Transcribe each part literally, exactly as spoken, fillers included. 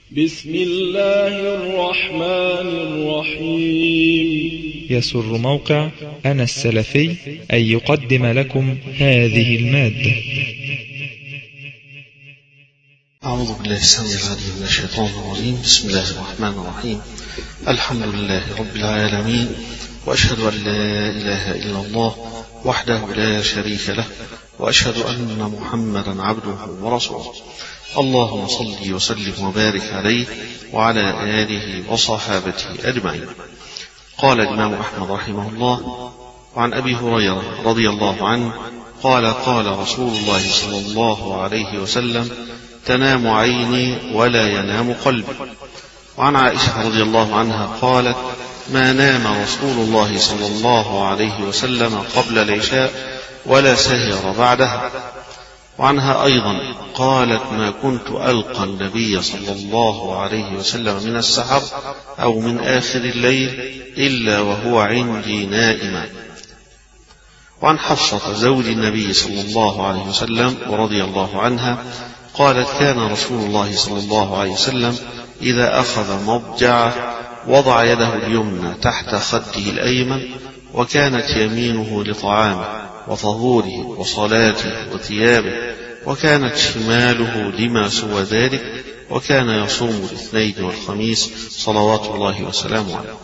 بسم الله الرحمن الرحيم. يسر موقع أنا السلفي أن يقدم لكم هذه المادة. أعوذ بالله السميع العليم من الشيطان الرجيم. بسم الله الرحمن الرحيم. الحمد لله رب العالمين، وأشهد أن لا إله إلا الله وحده لا شريك له، وأشهد أن محمدا عبده ورسوله. اللهم صل وسلم وبارك عليه وعلى آله وصحابته أجمعين. قال الإمام أحمد رحمه الله: وعن أبي هريرة رضي الله عنه قال: قال رسول الله صلى الله عليه وسلم: تنام عيني ولا ينام قلبي. وعن عائشة رضي الله عنها قالت: ما نام رسول الله صلى الله عليه وسلم قبل العشاء ولا سهر بعدها. وعنها أيضا قالت: ما كنت ألقى النبي صلى الله عليه وسلم من السحر أو من آخر الليل إلا وهو عندي نائما. وعن حفصة زوج النبي صلى الله عليه وسلم ورضي الله عنها قالت: كان رسول الله صلى الله عليه وسلم إذا أخذ مضجعه وضع يده اليمنى تحت خده الأيمن، وكانت يمينه لطعامه وطهوره وصلاته وثيابه، وكانت شماله لما سوى ذلك، وكان يصوم الاثنين والخميس صلوات الله وسلامه عليه.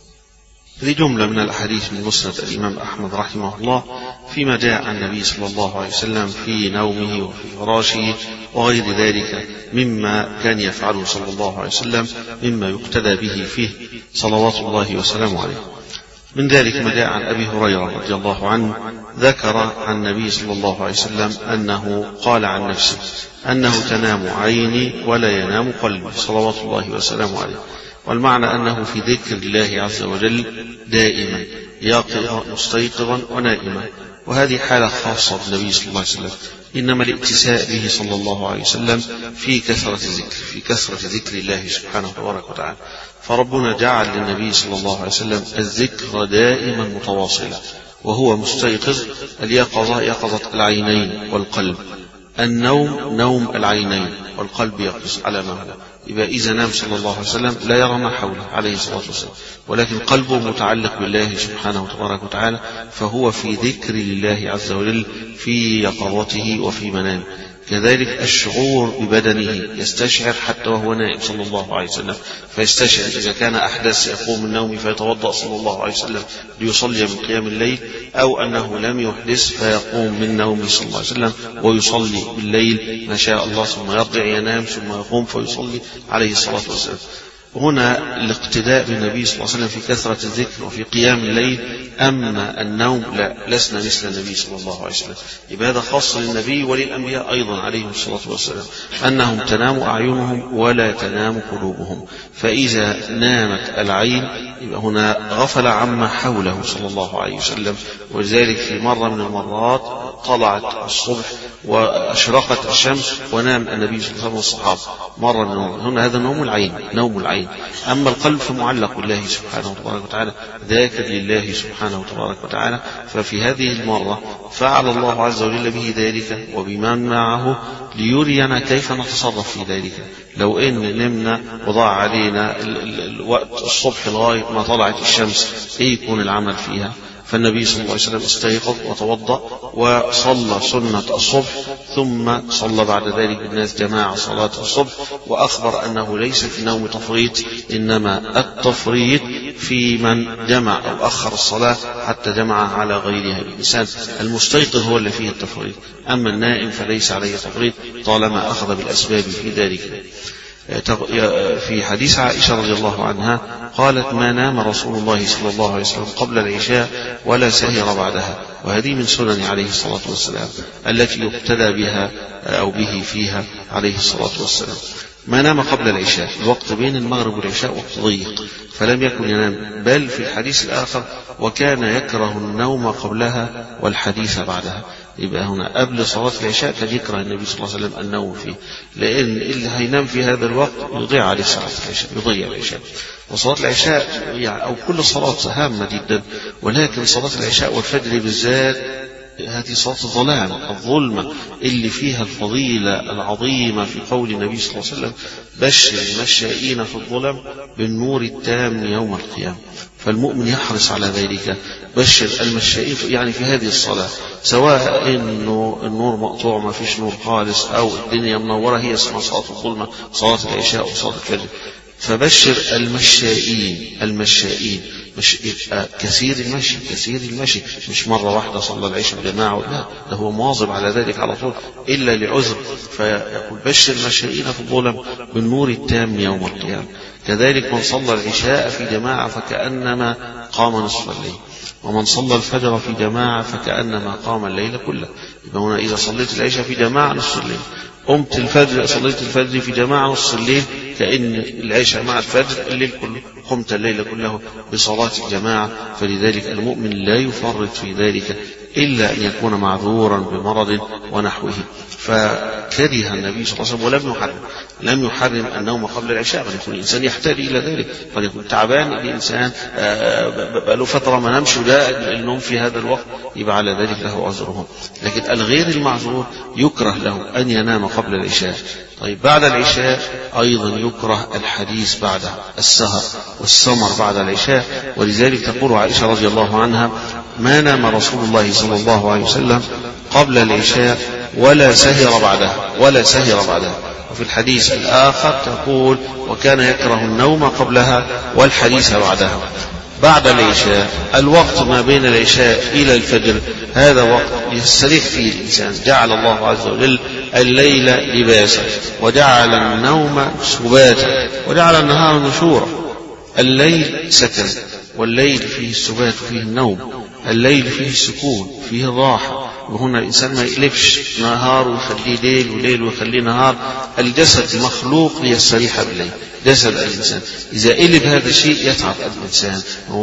هذه جملة من الأحاديث من مسند الإمام أحمد رحمه الله فيما جاء عن النبي صلى الله عليه وسلم في نومه وفي فراشه وغير ذلك مما كان يفعله صلى الله عليه وسلم مما يقتدى به فيه صلوات الله وسلامه عليه. من ذلك ما جاء عن أبي هريرة رضي الله عنه ذكر عن النبي صلى الله عليه وسلم أنه قال عن نفسه أنه تنام عيني ولا ينام قلبي صلوات الله وسلامه عليه. والمعنى أنه في ذكر الله عز وجل دائما، يقظا مستيقظا ونائما، وهذه حالة خاصة بالنبي صلى الله عليه وسلم، إنما الائتساء به صلى الله عليه وسلم في كثرة الذكر في كثرة ذكر الله سبحانه تبارك وتعالى. فربنا جعل للنبي صلى الله عليه وسلم الذكر دائما متواصلا وهو مستيقظ. اليقظة يقظة العينين والقلب، النوم نوم العينين والقلب يقظ على ما هو. يبقى إذا نام صلى الله عليه وسلم لا يرى ما حوله عليه الصلاة والسلام، ولكن قلبه متعلق بالله سبحانه تبارك وتعالى، فهو في ذكر الله عز وجل في يقظته وفي منامه. كذلك الشعور ببدنه يستشعر حتى وهو نائم صلى الله عليه وسلم، فيستشعر إذا كان أحدث يقوم من نومه فيتوضأ صلى الله عليه وسلم ليصلي من قيام الليل، أو أنه لم يحدث فيقوم من نومه صلى الله عليه وسلم ويصلي بالليل ما شاء الله، ثم يرجع ينام ثم يقوم فيصلي عليه الصلاة والسلام. هنا الاقتداء بالنبي صلى الله عليه وسلم في كثرة الذكر وفي قيام الليل. أما النوم لا، لسنا مثل النبي صلى الله عليه وسلم. يبقى هذا خاص للنبي وللأنبياء أيضا عليهم الصلاة والسلام، أنهم تنام أعينهم ولا تنام قلوبهم. فإذا نامت العين يبقى هنا غفل عما حوله صلى الله عليه وسلم. ولذلك في مرة من المرات طلعت الصبح وأشرقت الشمس ونام النبي صلى الله عليه وسلم والصحابة مرة من المرات. هنا هذا نوم العين نوم العين. أما القلب فمعلق بالله سبحانه وتبارك وتعالى، ذاكر لله سبحانه وتبارك وتعالى. ففي هذه المرة فعل الله عز وجل به ذلك وبمن معه ليرينا كيف نتصرف في ذلك. لو إن نمنا وضاع علينا الوقت الصبح لغاية ما طلعت الشمس، إيه يكون العمل فيها؟ فالنبي صلى الله عليه وسلم استيقظ وتوضأ وصلى سنة الصبح، ثم صلى بعد ذلك بالناس جماعة صلاة الصبح، وأخبر أنه ليس في النوم تفريط، إنما التفريط في من جمع أو أخر الصلاة حتى جمع على غيرها. الإنسان المستيقظ هو اللي فيه التفريط، أما النائم فليس عليه تفريط طالما أخذ بالأسباب في ذلك. في حديث عائشة رضي الله عنها قالت: ما نام رسول الله صلى الله عليه وسلم قبل العشاء ولا سهر بعدها. وهذه من سنن عليه الصلاة والسلام التي يقتدى بها أو به فيها عليه الصلاة والسلام. ما نام قبل العشاء، الوقت بين المغرب والعشاء وقت ضيق، فلم يكن ينام. بل في الحديث الآخر: وكان يكره النوم قبلها والحديث بعدها. يبقى هنا قبل صلاة العشاء كان يكره النبي صلى الله عليه وسلم النوم فيه، لأن اللي هينام في هذا الوقت يضيع عليه صلاة العشاء، يضيع العشاء. وصلاة العشاء يعني أو كل صلاة هامة جدا، ولكن صلاة العشاء والفجر بالذات هذه صلاة الظلام الظلمة اللي فيها الفضيلة العظيمة في قول النبي صلى الله عليه وسلم بشر المشائين في الظلم بالنور التام يوم القيامة. فالمؤمن يحرص على ذلك. بشر المشائين يعني في هذه الصلاة، سواء إنه النور مقطوع ما فيش نور خالص أو الدنيا منورة، هي اسمها صلاة الظلمة، صلاة العشاء وصلاة الفجر. فبشر المشائين المشائين مش يبقى كثير المشي كثير المشي مش مرة واحدة صلى العشاء جماعة، لا، ده هو مواظب على ذلك على طول إلا لعذر. فيقول بشر المشائين في الظلم بالنور التام يوم القيامة. كذلك من صلى العشاء في جماعة فكأنما قام نصف الليل، ومن صلى الفجر في جماعة فكأنما قام الليل كله. يبقى هنا إذا صليت العشاء في جماعة نصف الليل، قمت الفجر صليت الفجر في جماعة نصف الليل، كأن العشاء مع الفجر الليل كله، قمت الليل كله بصلاة الجماعة. فلذلك المؤمن لا يفرط في ذلك إلا أن يكون معذورا بمرض ونحوه. فكره النبي صلى الله عليه وسلم ولم يحرم لم يحرم النوم قبل العشاء، بل يكون الإنسان يحتاج إلى ذلك، قد يكون تعبان الإنسان بقاله فترة ما نامش وده النوم في هذا الوقت، يبقى على ذلك له عذرهم. لكن الغير المعذور يكره له أن ينام قبل العشاء. طيب بعد العشاء أيضا يكره الحديث بعد السهر والسمر بعد العشاء. ولذلك تقول عائشة رضي الله عنها ما نام رسول الله صلى الله عليه وسلم قبل العشاء ولا سهر بعدها ولا سهر بعدها. وفي الحديث الآخر تقول وكان يكره النوم قبلها والحديث بعدها. بعد العشاء الوقت ما بين العشاء إلى الفجر هذا وقت يستريح فيه الإنسان. جعل الله عز وجل الليل لباسا وجعل النوم سباتا وجعل النهار نشورا. الليل سكن، والليل فيه السبات وفيه النوم، الليل فيه السكون فيه الراحة. وهنا الإنسان ما يقلبش نهار ويخليه ليل وليل ويخليه نهار. الجسد مخلوق ليستريح بالليل، جسد الإنسان إذا قلب هذا الشيء يتعب الإنسان.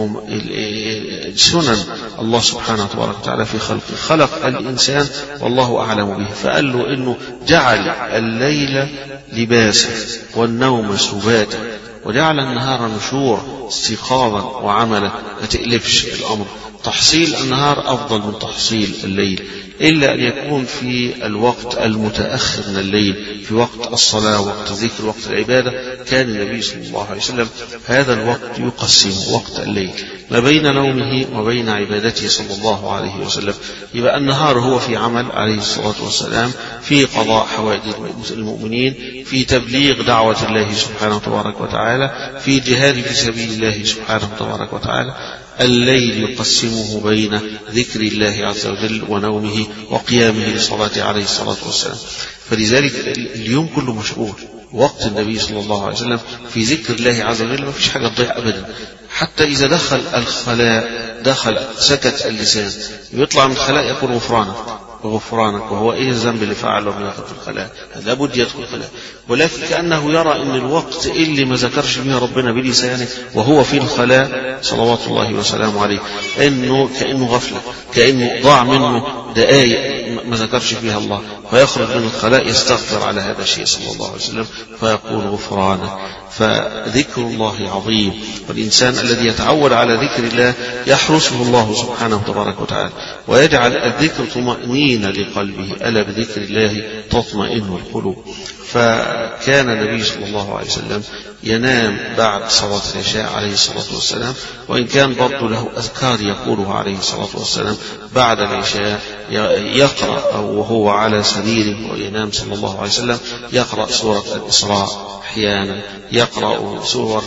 سنن الله سبحانه وتعالى في خلقه، خلق الإنسان والله أعلم به، فقال له إنه جعل الليل لباسا والنوم سباتا وجعل النهار نشورا استيقاظا وعملا. ما تقلبش الأمر. تحصيل النهار أفضل من تحصيل الليل، إلا أن يكون في الوقت المتأخر من الليل، في وقت الصلاة وقت ذكر وقت العبادة. كان النبي صلى الله عليه وسلم هذا الوقت يقسم وقت الليل ما بين نومه وبين عبادته صلى الله عليه وسلم. يبقى النهار هو في عمل عليه الصلاة والسلام، في قضاء حوائج المؤمنين، في تبليغ دعوة الله سبحانه تبارك وتعالى، في جهاد في سبيل الله سبحانه تبارك وتعالى. الليل يقسمه بين ذكر الله عز وجل ونومه وقيامه للصلاة عليه الصلاة والسلام. فلذلك اليوم كله مشغول. وقت النبي صلى الله عليه وسلم في ذكر الله عز وجل ما فيش حاجة تضيع أبدا. حتى إذا دخل الخلاء دخل سكت اللسان، يطلع من الخلاء يقول غفرانك غفرانك وهو ايه الذنب اللي فعله من يدخل في الخلاء؟ لابد يدخل الخلاء. ولكن كأنه يرى ان الوقت اللي ما ذكرش فيه ربنا بلسانه وهو في الخلاء صلوات الله وسلامه عليه انه كأنه غفلة، كأنه ضاع منه دقائق ما ذكرش فيها الله، فيخرج من الخلاء يستغفر على هذا الشيء صلى الله عليه وسلم فيقول غفرانك. فذكر الله عظيم، والإنسان الذي يتعود على ذكر الله يحرسه الله سبحانه وتبارك وتعالى ويجعل الذكر طمأنينة لقلبه. ألا بذكر الله تطمئن القلوب. فكان النبي صلى الله عليه وسلم ينام بعد صلاة العشاء عليه الصلاة والسلام، وإن كان برضو له أذكار يقولها عليه الصلاة والسلام بعد العشاء. يقرأ وهو على سريره وينام صلى الله عليه وسلم يقرأ سورة الإسراء أحيانا، يقرأ سور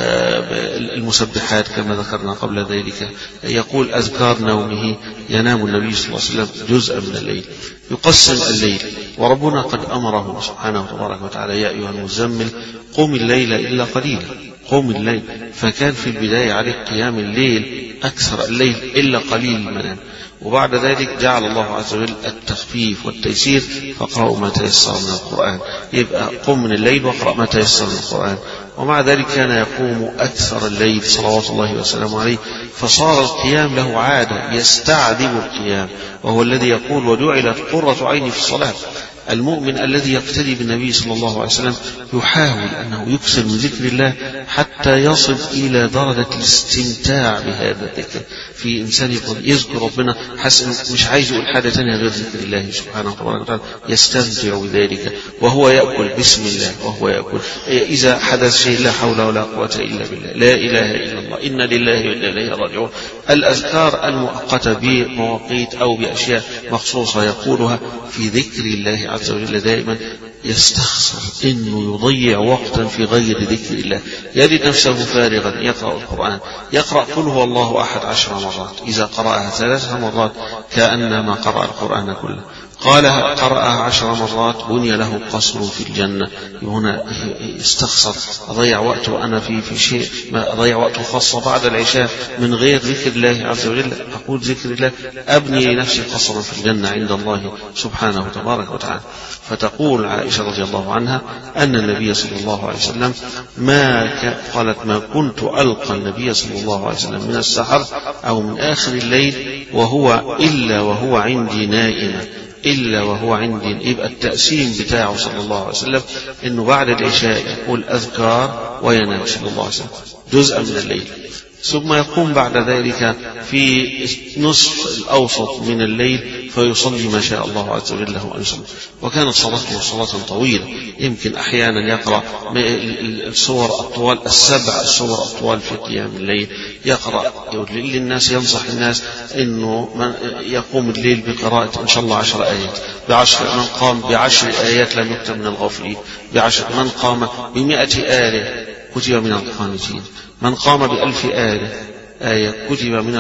المسبحات كما ذكرنا قبل ذلك، يقول أذكار نومه. ينام النبي صلى الله عليه وسلم جزءا من الليل، يقسم الليل. وربنا قد أمره سبحانه وتبارك وتعالى يا أيها المزمل قم الليل إلا قليلا، قم الليل. فكان في البداية عليه قيام الليل أكثر الليل إلا قليل المنام. وبعد ذلك جعل الله عز وجل التخفيف والتيسير فاقرأوا ما تيسر من القرآن. يبقى قم من الليل واقرأ ما تيسر من القرآن. ومع ذلك كان يقوم أكثر الليل صلوات الله وسلامه عليه، فصار القيام له عادة، يستعذب القيام، وهو الذي يقول وجعلت قرة عيني في الصلاة. المؤمن الذي يقتدي بالنبي صلى الله عليه وسلم يحاول أنه يكثر من ذكر الله حتى يصل إلى درجة الاستمتاع بهذا الذكر. في إنسان يذكر ربنا حسن مش عايز يقول حاجة تانية غير ذكر الله سبحانه وتعالى، يستمتع بذلك وهو يأكل بسم الله، وهو يأكل إذا حدث شيء لا حول ولا قوة إلا بالله، لا إله إلا الله، إن لله وإنا إليه راجعون. الأذكار المؤقتة بمواقيت أو بأشياء مخصوصة يقولها في ذكر الله عز وجل دائما يستخسر إنه يضيع وقتا في غير ذكر الله، يجد نفسه فارغا يقرأ القرآن، يقرأ قل هو الله أحد عشر مرات، إذا قرأها ثلاث مرات كأنما قرأ القرآن كله. قال قرأها عشر مرات بني له قصر في الجنة. هنا استخسر أضيع وقته أنا في في شيء، ما أضيع وقته خاصة بعد العشاء من غير ذكر الله عز وجل، أقول ذكر الله أبني لنفسي قصرا في الجنة عند الله سبحانه تبارك وتعالى. فتقول عائشة رضي الله عنها أن النبي صلى الله عليه وسلم ما قالت ما كنت ألقى النبي صلى الله عليه وسلم من السحر أو من آخر الليل وهو إلا وهو عندي نائما، إلا وهو عندي. يبقى التقسيم بتاعه صلى الله عليه وسلم إنه بعد العشاء يقول أذكار وينام صلى الله عليه وسلم جزءا من الليل، ثم يقوم بعد ذلك في نصف الأوسط من الليل فيصلي ما شاء الله عز وجل له أن يصلي. وكانت صلاته صلاة طويلة، يمكن أحيانا يقرأ السور الطوال السبع السور الطوال في قيام الليل، يقرأ للناس، ينصح الناس إنه يقوم الليل بقراءة إن شاء الله عشر آيات بعشر، من قام بعشر آيات لم يكتب من الغافلين، بعشر من قام بمئة آية كتب من القانتين، من قام بألف آية آية كتب من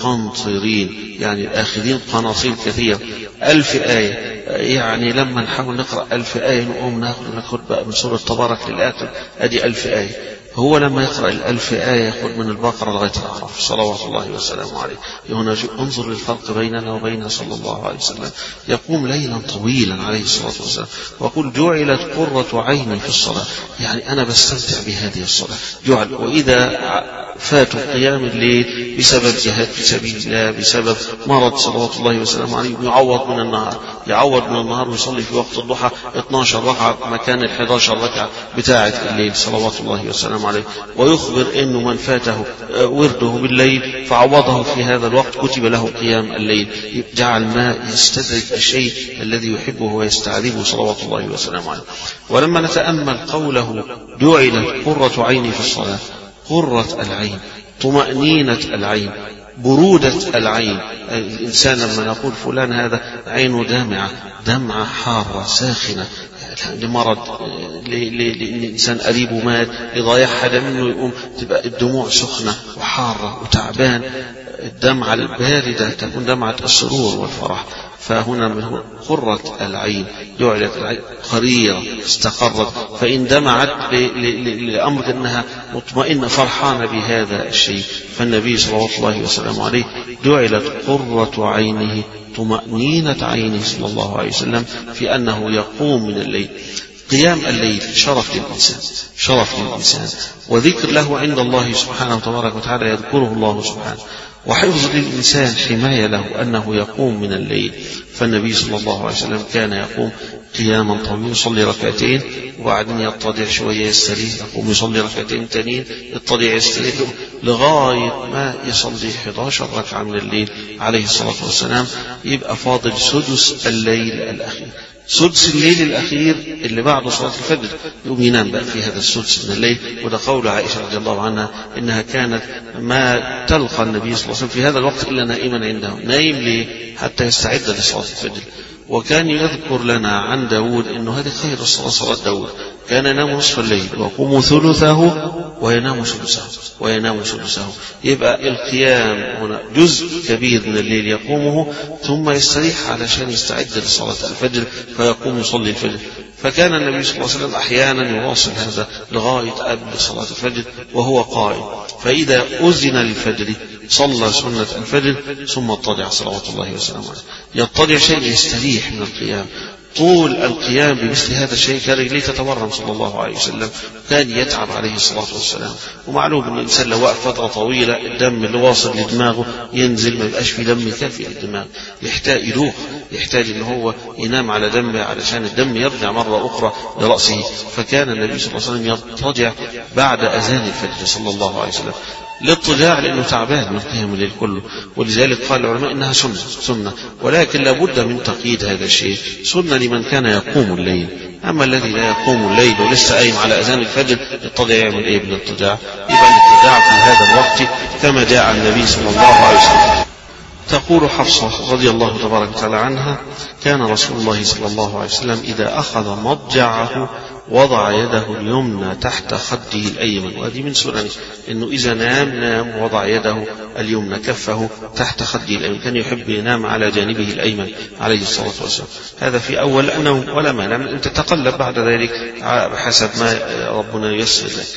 المقنطرين، يعني الآخذين قناطير كثيرة. ألف آية يعني لما نحاول نقرأ ألف آية نقوم ناخذ بقى من سورة تبارك للآخر أدي ألف آية. هو لما يقرأ الألف آية يأخذ من البقرة لغاية الأعراف صلوات الله وسلامه عليه. هنا انظر للفرق بيننا وبينه صلى الله عليه وسلم، يقوم ليلا طويلا عليه الصلاة والسلام، وقل جعلت قرة عيني في الصلاة، يعني أنا بستمتع بهذه الصلاة جعل. وإذا فاتوا قيام الليل بسبب جهاد في سبيل الله، بسبب مرض صلوات الله وسلامه عليه، يعوض من النهار، يعوض من النهار ويصلي في وقت الضحى اثناشر ركعة مكان ال إحدى عشرة ركعة بتاعة الليل صلوات الله وسلامه عليه. ويخبر إنه من فاته ورده بالليل فعوضه في هذا الوقت كتب له قيام الليل، جعل ما يستدرك الشيء الذي يحبه ويستعذبه صلوات الله وسلامه عليه. ولما نتأمل قوله جعلت قرة عيني في الصلاة، قرة العين، طمأنينة العين، برودة العين. الإنسان لما نقول فلان هذا عينه دامعة، دمعة حارة ساخنة لمرض، لإنسان قريبه مات، لضياع حدا منه، يقوم تبقى الدموع سخنة وحارة وتعبان. الدمعة الباردة تكون دمعة السرور والفرح. فهنا من قرة العين، جعلت العين قريرة استقرت، فإن دمعت لأمر أنها مطمئنة فرحانة بهذا الشيء. فالنبي صلى الله وسلم عليه جعلت قرة عينه طمأنينة عينه صلى الله عليه وسلم في أنه يقوم من الليل. قيام الليل شرف للإنسان، شرف للإنسان، وذكر له عند الله سبحانه وتبارك وتعالى يذكره الله سبحانه، وحفظ للإنسان حماية له أنه يقوم من الليل. فالنبي صلى الله عليه وسلم كان يقوم قياما طويلا، يصلي ركعتين وبعدين يضطجع شوية يستريح، يقوم يصلي ركعتين تانيين يضطجع يستريح لغاية ما يصلي إحدى عشرة ركعة من الليل عليه الصلاة والسلام. يبقى فاضل سدس الليل الأخير، سدس الليل الأخير اللي بعد صلاة الفجر يقوم ينام بقى في هذا السدس من الليل. وده قول عائشة رضي الله عنها إنها كانت ما تلقى النبي صلى الله عليه وسلم في هذا الوقت إلا نائما عنده. نايم ليه؟ حتى يستعد لصلاة الفجر. وكان يذكر لنا عن داود إنه هذه خير الصلاة صلاة داود، كان ينام نصف الليل ويقوم ثلثه وينام ثلثه وينام ثلثه. يبقى القيام هنا جزء كبير من الليل يقومه ثم يستريح علشان يستعد لصلاة الفجر فيقوم يصلي الفجر. فكان النبي صلى الله عليه وسلم أحيانا يواصل هذا لغاية قبل صلاة الفجر وهو قائم، فإذا أذن للفجر صلى سنة الفجر ثم اضطجع صلوات الله وسلامه عليه. يضطجع شيء يستريح من القيام، طول القيام بمثل هذا الشيء كان رجليه تتورم صلى الله عليه وسلم كان يتعب عليه الصلاة والسلام. ومعلوم أن الإنسان لو وقف فترة طويلة الدم اللي واصل لدماغه ينزل، ما يبقاش في دم كافي للدماغ، يحتاج يدوخ، يحتاج أن هو ينام على دمه علشان الدم يرجع مرة أخرى لرأسه. فكان النبي صلى الله عليه وسلم يضطجع بعد أذان الفجر صلى الله عليه وسلم للضجاع لأنه تعبان من قيام الليل كله. ولذلك قال العلماء إنها سنة سنة ولكن لابد من تقييد هذا الشيء. سنة لمن كان يقوم الليل، أما الذي لا يقوم الليل ولسه قايم على أذان الفجر يضطجع يعمل إيه بالاضطجاع؟ يبقى الاضطجاع في هذا الوقت كما جاء عن النبي صلى الله عليه وسلم. تقول حفصة رضي الله تبارك وتعالى عنها: كان رسول الله صلى الله عليه وسلم إذا أخذ مضجعه وضع يده اليمنى تحت خده الأيمن. وهذه من سننه أنه إذا نام نام وضع يده اليمنى كفه تحت خده الأيمن، كان يحب ينام على جانبه الأيمن عليه الصلاة والسلام. هذا في أول النوم ولا مانع أن تتقلب بعد ذلك بحسب ما ربنا ييسر لك.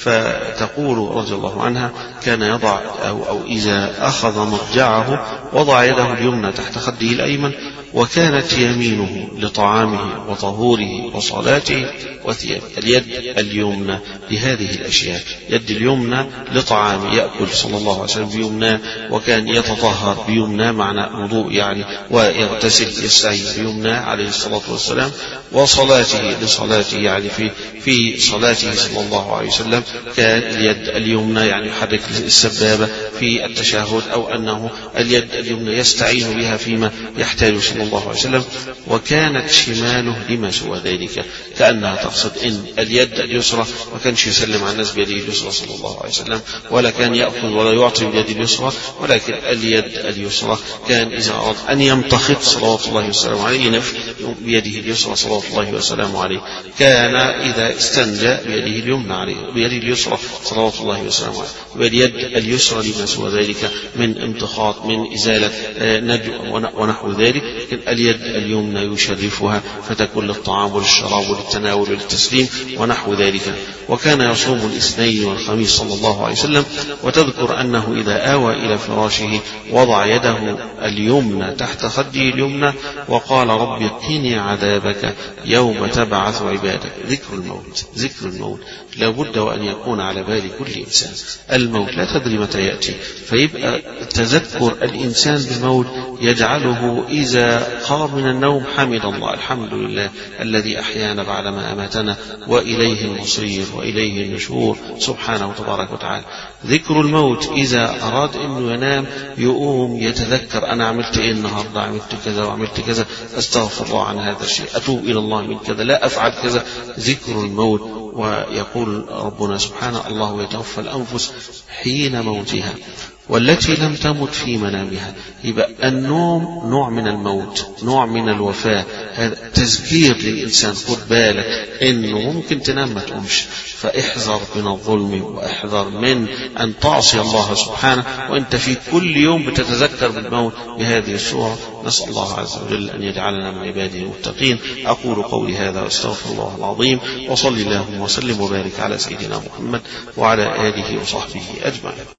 فتقول رضي الله عنها: كان يضع أو, أو إذا أخذ مضجعه وضع يده اليمنى تحت خده الأيمن، وكانت يمينه لطعامه وطهوره وصلاته وثيابه. اليد اليمنى لهذه الأشياء، يد اليمنى لطعامه، يأكل صلى الله عليه وسلم بيمنى، وكان يتطهر بيمنى معنى وضوء يعني، ويغتسل يستعين بيمنى عليه الصلاة والسلام، وصلاته لصلاته يعني في في صلاته صلى الله عليه وسلم كان اليد اليمنى يعني يحرك السبابة في التشهد، أو أنه اليد اليمنى يستعين بها فيما يحتاج صلى الله عليه وسلم. وكانت شماله لما سوى ذلك، كأنها تقصد إن اليد اليسرى ما كانش يسلم على الناس بيده اليسرى صلى الله عليه وسلم، ولا كان يأخذ ولا يعطي بيده اليسرى، ولكن اليد اليسرى كان إذا أراد أن يمتخط صلوات الله وسلامه عليه ينف بيده اليسرى صلوات الله وسلامه عليه. كان إذا استنجى بيده اليمنى عليه بيده اليسرى صلوات الله وسلامه عليه. واليد اليسرى لما سوى ذلك من امتخاط، من إزالة نجو ونحو ذلك. اليد اليمنى يشرفها فتكون للطعام وللشراب وللتناول وللتسليم ونحو ذلك. وكان يصوم الاثنين والخميس صلى الله عليه وسلم. وتذكر أنه إذا آوى إلى فراشه وضع يده اليمنى تحت خده اليمنى وقال: رب قني عذابك يوم تبعث عبادك. ذكر الموت، ذكر الموت لابد وأن يكون على بال كل إنسان. الموت لا تدري متى يأتي، فيبقى تذكر الإنسان بالموت يجعله إذا قام من النوم حمد الله: الحمد لله الذي أحيانا بعدما أماتنا وإليه المصير وإليه النشور سبحانه تبارك وتعالى. ذكر الموت إذا أراد أنه ينام يقوم يتذكر: أنا عملت إيه النهاردة، عملت كذا وعملت كذا، أستغفر الله عن هذا الشيء، أتوب إلى الله من كذا، لا أفعل كذا. ذكر الموت. ويقول ربنا سبحانه: الله يتوفى الأنفس حين موتها والتي لم تمت في منامها. يبقى النوم نوع من الموت، نوع من الوفاة. هذا تذكير للإنسان، خد بالك إنه ممكن تنام ما تقومش، فاحذر من الظلم واحذر من أن تعصي الله سبحانه وأنت في كل يوم بتتذكر بالموت بهذه الصورة. نسأل الله عز وجل أن يجعلنا من عباده المتقين. أقول قولي هذا واستغفر الله العظيم، وصلي اللهم وسلم وبارك على سيدنا محمد وعلى آله وصحبه أجمعين.